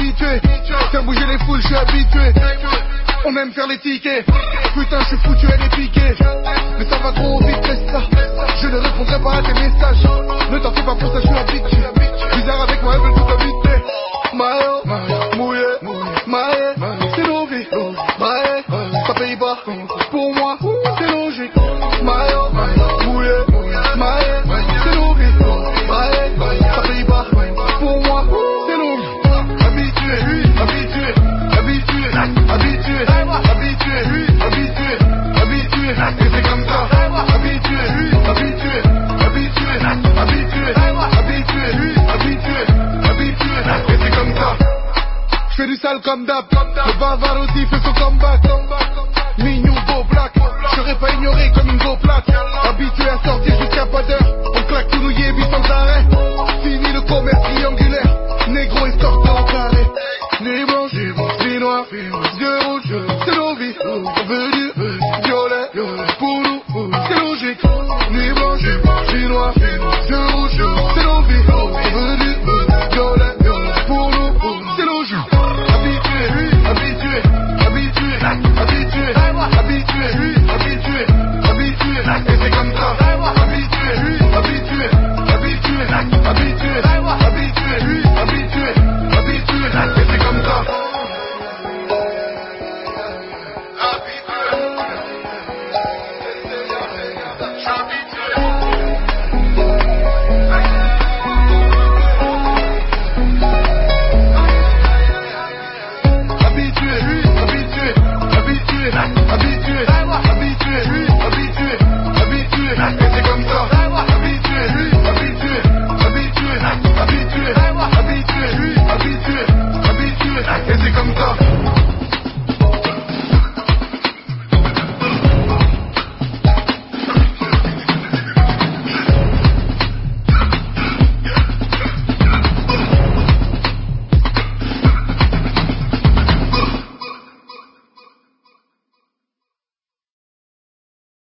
habitué. Faire bouger les foules, je suis habitué. On aime faire les tickets. Putain, je suis foutu, elle est piquée. Mais ça va trop vite, laisse ça. Je ne répondrai pas à tes messages. Ne t'en fais pas pour ça, je suis habitué. Bizarre avec moi, elle veut tout habiter. Maë, mouillé, maë, c'est nos vies. Maë, ça paye pas. Pour moi, c'est logique. Maë, mouillé, maë, c'est nos vies. Maë, ça paye pas. Pour moi, c'est nos vies. Habitué, habitué, habitué, habitué, habitué, habitué, habitué, et c'est comme ça. Habitué, habitué, habitué, habitué, habitué, habitué, habitué, et c'est comme ça. J'fais du sale comme d'hab. Le Bavarotti fait son comeback. Mignon beau black, j'serais pas ignoré comme une go plate. Habitué à sortir jusqu'à pas d'heure. On claque tout nouillé, vite sans arrêt. Fini le commerce triangulaire. Négro et sortant en carré. Ni blanche, ni noir, yeux rouges, c'est nos vies. On veut